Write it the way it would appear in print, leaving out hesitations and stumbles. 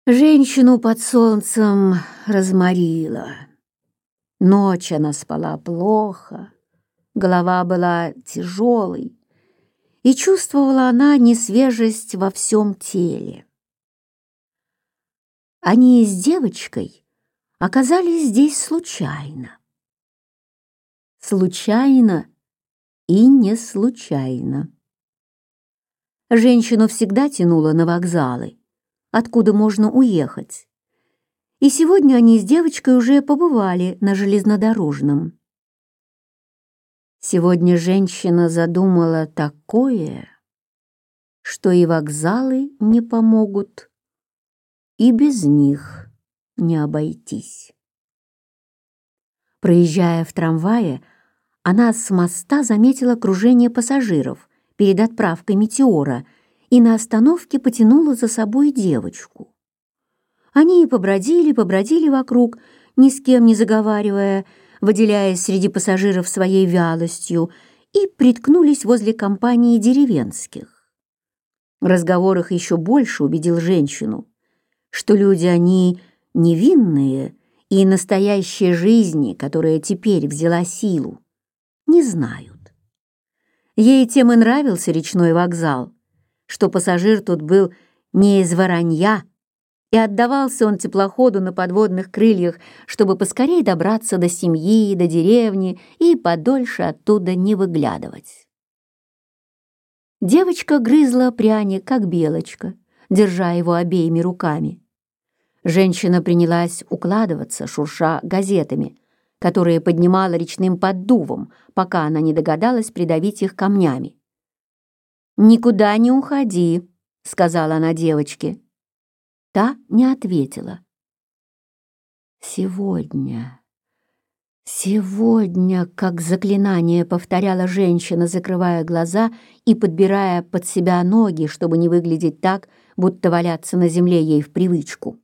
Женщину под солнцем разморило. Ночь она спала плохо, голова была тяжелой, и чувствовала она несвежесть во всем теле. Они с девочкой оказались здесь случайно. Случайно и не случайно. Женщину всегда тянуло на вокзалы, откуда можно уехать. И сегодня они с девочкой уже побывали на железнодорожном. Сегодня женщина задумала такое, что и вокзалы не помогут, и без них не обойтись. Проезжая в трамвае, она с моста заметила кружение пассажиров перед отправкой «Метеора» и на остановке потянула за собой девочку. Они побродили вокруг, ни с кем не заговаривая, выделяясь среди пассажиров своей вялостью, и приткнулись возле компании деревенских. Разговор их еще больше убедил женщину, что люди они невинные и настоящей жизни, которая теперь взяла силу, не знают. Ей тем и нравился речной вокзал, что пассажир тут был не из Воронья, и отдавался он теплоходу на подводных крыльях, чтобы поскорее добраться до семьи, до деревни и подольше оттуда не выглядывать. Девочка грызла пряник, как белочка, держа его обеими руками. Женщина принялась укладываться, шурша газетами, которые поднимала речным поддувом, пока она не догадалась придавить их камнями. «Никуда не уходи», — сказала она девочке. Та не ответила. «Сегодня, как заклинание повторяла женщина, закрывая глаза и подбирая под себя ноги, чтобы не выглядеть так, будто валяться на земле ей в привычку.